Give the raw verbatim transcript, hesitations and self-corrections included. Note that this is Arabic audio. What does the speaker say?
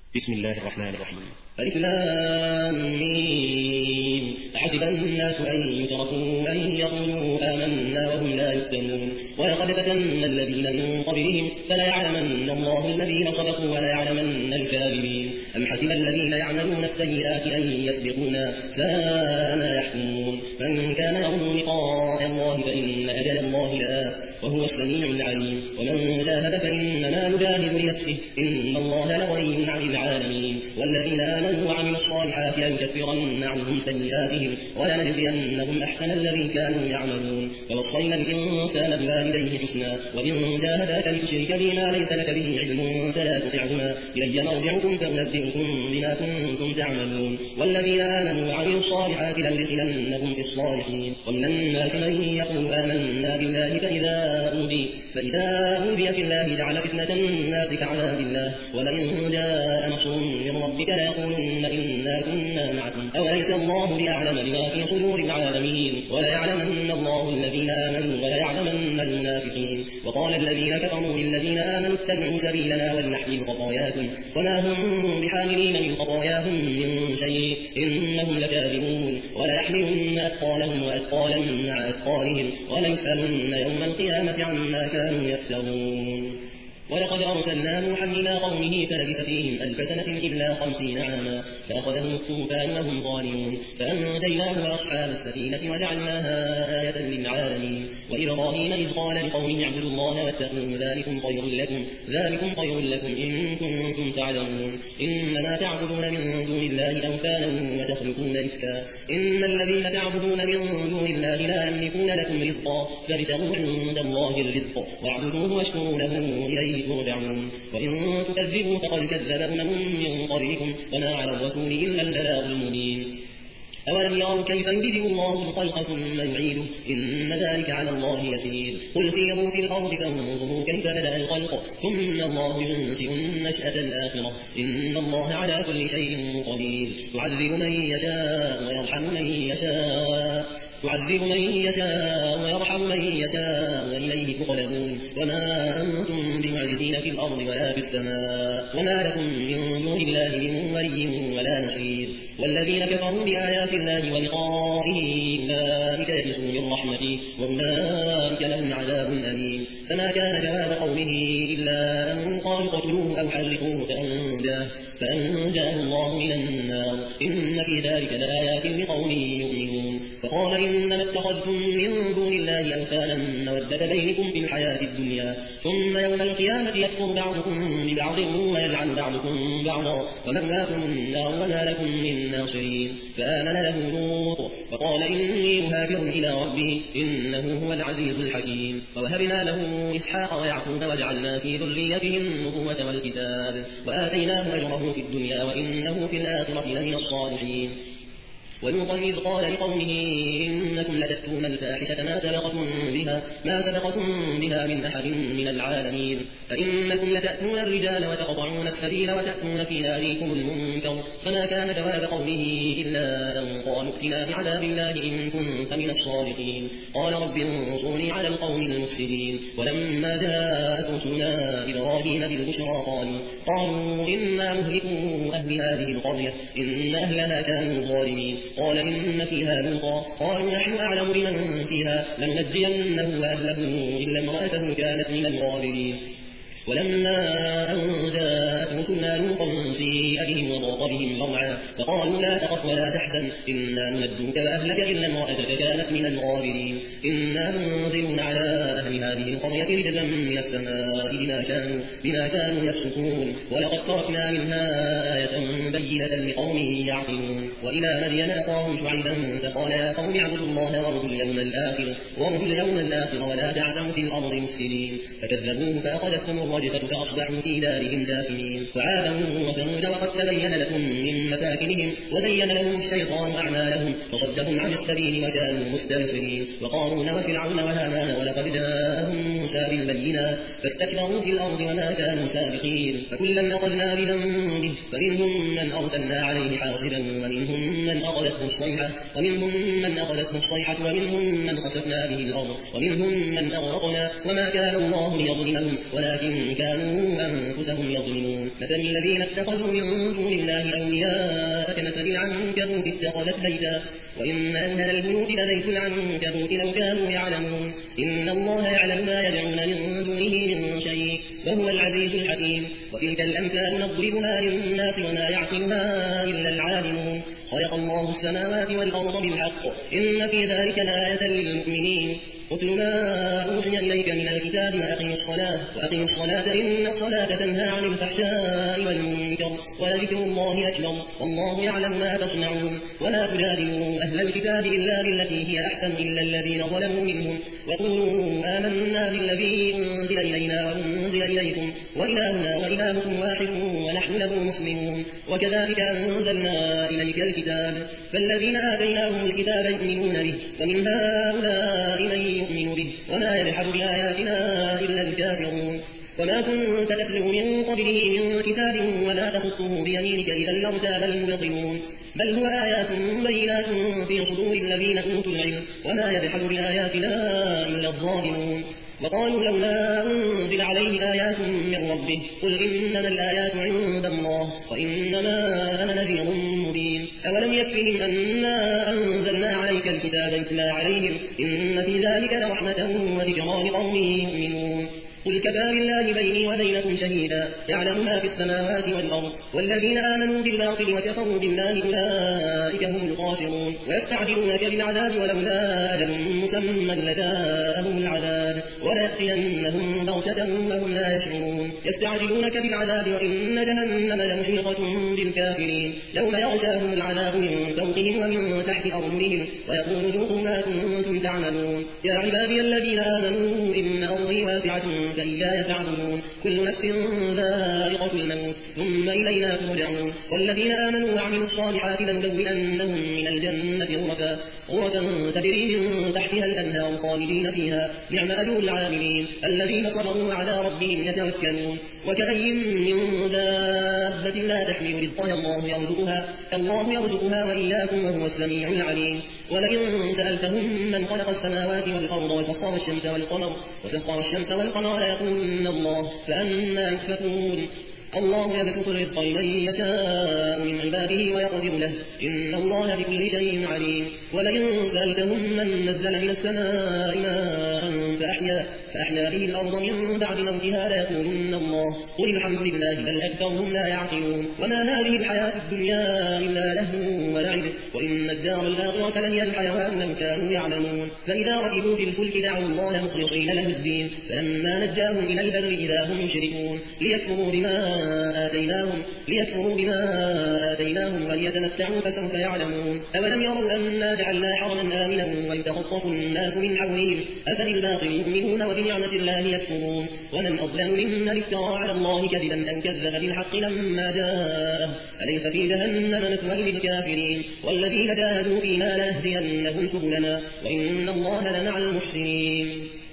بسم الله الرحمن الرحيم. ألف لام ميم. أحسب الناس أن يتركوا أن يقولوا آمنا وهم لا يفتنون ولقد فتنا الذين من قبلهم فليعلمن الله الذين صدقوا وليعلمن الكاذبين. أم حسب الذين يعملون السيئات أن يسبقونا ساء ما يحكمون. من كان يرجو لقاء الله فإن أجل الله لآت وهو السميع العليم. ومن جاهد فإنما يجاهد لنفسه إن الله لغني عن العالمين. والذين آمنوا وعملوا الصالحات لنكفرن عنهم سيئاتهم ولنجزينهم أحسن الذي كانوا يعملون. ووصينا الإنسان بوالديه حسنا وإن جاهداك لتشرك بي ما ليس لك به علم فلا تطعهما إلي مرجعكم فأنبئكم بما كنتم تعملون. والذين آمنوا وعملوا الصالحات لندخلنهم في الصالحين. ومن الناس من يقول آمنا بالله فإذا أوذي فإذا أوذي في الله جعل فتنة الناس كعذاب الله ولئن جاء نصر من ربك ليقولن إنا كنا معكم أوليس الله بأعلم بما في صدور العالمين. وليعلمن الله الذين آمنوا وليعلمن المنافقين. وقال الذين كفروا للذين آمنوا اتبعوا سبيلنا ولنحمل خطاياكم وما هم بحاملين من خطاياهم من شيء إنهم لكاذبون. وليحملن أثقالهم وأثقالا مع أثقالهم وليسألن يوم القيامة عما كانوا يفترون. ولقد أرسلنا نوحا إلى قومه فلبث فيهم ألف سنة إلا خمسين عاما فأخذهم الطوفان وهم ظالمون فأنجيناه وأصحاب السفينة وجعلناها آية للعالمين. وإبراهيم إذ قال لقومه اعبدوا الله واتقوه ذلكم خير لكم ذلكم خير لكم إن كنتم تعلمون. إنما تعبدون من دون الله أوثانا وتخلقون رزقا إن الذين تعبدون من دون الله لا يملكون لكم رزقا فابتغوا عند الله الرزق واعبدوه واشكروا له إليه ترجعون. وإن تكذبوا فقد كذب أمم من قبلكم وما على الرسول إلا البلاغ المبين. أولم يروا كيف يبدئ الله الخلق ثم يعيده إن ذلك على الله يسير. قل سيروا في الأرض فانظروا كيف بدأ الخلق ثم الله ينشئ النشأة الآخرة إن الله على كل شيء قدير. يعذب من يشاء ويرحم من يشاء تعذب من يشاء ويرحم من يشاء وإليه تقلبون. وما أنتم بمعجزين في الأرض ولا في السماء وما لكم من دون الله من ولي ولا نصير. والذين كفروا بآيات الله ولقائه أولئك يئسوا من رحمته وأولئك لهم عذاب أليم. فما كان جواب قومه إلا أن قالوا اقتلوه أو حرقوه فأنجاه فأنجاه الله من النار إن في ذلك لآيات لقوم يؤمنون. فقال إنما اتخذتم من دون الله أوثانا مودة بينكم في الحياة الدنيا ثم يوم القيامة يكفر بعضكم ببعض ويلعن بعضكم بعضا ومأواكم النار وما لكم من ناصرين. فآمن له لوط فقال إني مهاجر إلى ربي إنه هو العزيز الحكيم. ووهبنا له إسحاق ويعقوب وجعلنا في ذريته النبوة والكتاب وآتيناه أجره في الدنيا وإنه في الآخرة لمن الصالحين. ولوطا إذ قال لقومه إنكم لتأتون الفاحشة ما سبقكم بها ما سبقكم بها من أحد من العالمين فإنكم لتأتون الرجال وتقطعون السبيل وتأتون في ناديكم المنكر. فما كان جواب قومه إلا أن قالوا ائتنا بعذاب الله إن كنت من الصادقين. قال رب انصرني على القوم المفسدين. ولما جاءت رسلنا إبراهيم بالبشرى قالوا قالوا إنا مهلكو أهل هذه القرية إن أهلها كانوا ظالمين. قال إن فيها لوطا قالوا نحن أعلم بمن فيها لننجينه وأهله إلا امرأته كانت من الغابرين. ولما أن جاءت رسلنا لوطا سيء بهم وضاق بهم ذرعا فقالوا لا تخف ولا تحزن إنا ننجوك وأهلك إلا امرأتك كانت من الغابرين. إنا منزلون على أهل هذه القرية رجزا من السماء بما كانوا, بما كانوا يفسقون. ولقد تركنا منها آية بينة لقوم يعقلون. وإلى مدين أخاهم شعيبا فقال يا قوم اعبدوا الله وارجوا اليوم الآخر وارجوا اليوم الآخر ولا تعثوا في الأرض مفسدين. فكذبوه فأخذتهم الرجفة فأصبحوا في دارهم جاثمين. وعادا وثمود وقد تبين لكم من مساكنهم وزين لهم الشيطان أعمالهم فصدهم عن السبيل وكانوا مستبصرين. وقارون وفرعون وهامان ولقد جاءهم موسى بالبينات فاستكبروا في الأرض وما كانوا سابقين. فكلا أخذنا بذنبه فمنهم من أرسلنا عليه حاصبا ومنهم من أخذته الصيحة ومنهم من أخذته الصيحة ومنهم من خسفنا به الأرض ومنهم من أغرقنا وما كان الله ليظلمهم ولكن كانوا أنفسهم يظلمون. مثل الذين اتخذوا من دون الله أولياء كمثل العنكبوت اتخذت بيتا وإن أوهن البيوت لبيت العنكبوت لو كانوا يعلمون إن الله يعلم ما يدعون من دونه من شيء وهو العزيز الحكيم وتلك الأمثال نضربها للناس وما يعقلها إلا العالمون خلق الله السماوات والأرض بالحق إن في ذلك لآية للمؤمنين اتل ما أوحي إليك من الكتاب وأقم الصلاة وأقم الصلاة إن الصلاة تنهى عن الفحشاء والمنكر ولذكر الله أكبر والله يعلم ما تصنعون ولا تجادلوا أهل الكتاب إلا بالتي هي أحسن إلا الذين ظلموا منهم وقولوا آمنا بالذي أنزل إلينا وأنزل إليكم وإلهنا وإلهكم واحد ونحن له مسلمون وكذلك أنزلنا إليك الكتاب فالذين آتيناهم الكتاب يؤمنون به ومن هؤلاء من يؤمن به وما يجحد بآياتنا إلا الكافرون وما كنت تتلو من قبله من كتاب ولا تخطه بيمينك إذا لارتاب المبطلون بل هو آيات بينات في صدور الذين أوتوا العلم وما يجحد بآياتنا إلا الظالمون وقالوا لولا أنزل عليه آيات من ربه قل إنما الآيات عند الله وإنما أنا نذير مبين أولم يكفهم أنا أنزلنا عليك الكتاب يتلى عليهم إن في ذلك لرحمة وذكرى لقوم يؤمنون قل كفى بالله بيني وبينكم شهيدا يعلم ما في السماوات والأرض والذين آمنوا بالباطل وكفروا بالله أولئك هم الخاسرون ويستعجلونك بالعذاب ولولا أجل مسمى لجاءهم العذاب وليأتينهم بغتة وهم لا يشعرون يستعجلونك بالعذاب وإن جهنم لمحيطة بالكافرين يوم يغشاهم العذاب من فوقهم ومن تحت أرجلهم ويقول ذوقوا ما كنتم تعملون يا عبادي الذين آمنوا إن أرضي واسعة فإياي فاعبدون كل نفس ذائقة الموت ثم إلينا ترجعون والذين آمنوا وعملوا الصالحات لنبوئنهم من الجنة غرفا غرفا تجري من تحتها الأنهار خالدين فيها نعم أجر العاملين الذين صبروا على ربهم يتوكلون وكأي من دابة لا تحمل رزقها الله يرزقها الله يرزقها وإياكم وهو السميع العليم ولئن سألتهم من خلق السماوات والأرض وسخر الشمس والقمر وسخر الشمس والقمر ليقولن الله فأنى يؤفكون الله يبسط الرزق لمن يشاء من عباده ويقدر له إن الله بكل شيء عليم ولئن سألتهم من نزل من السماء ماء فأحيا, فأحيا به الأرض من بعد موتها ليقولن الله قل الحمد لله بل أكثرهم لا يعقلون وما هذه الحياة الدنيا إلا لهو ولعب وإن الدار الآخرة لهي الحيوان لو كانوا يعلمون فإذا ركبوا في الفلك دعوا الله مخلصين له الدين فلما نجاهم إلى البر إذا هم يشركون ليكفروا بما آتيناهم ليكفروا بما آتيناهم وليتمتعوا فسوف يعلمون أولم يروا أنا جعلنا حرما آمنا ويتخطف الناس من حولهم أفبالباطل يؤمنون وبنعمة الله يكفرون ومن أظلم ممن افترى على الله كذبا أو كذب بالحق لما جاءه أليس في جهنم مثوى للكافرين والذين جاهدوا فينا لنهدينهم سبلنا وإن الله لمع المحسنين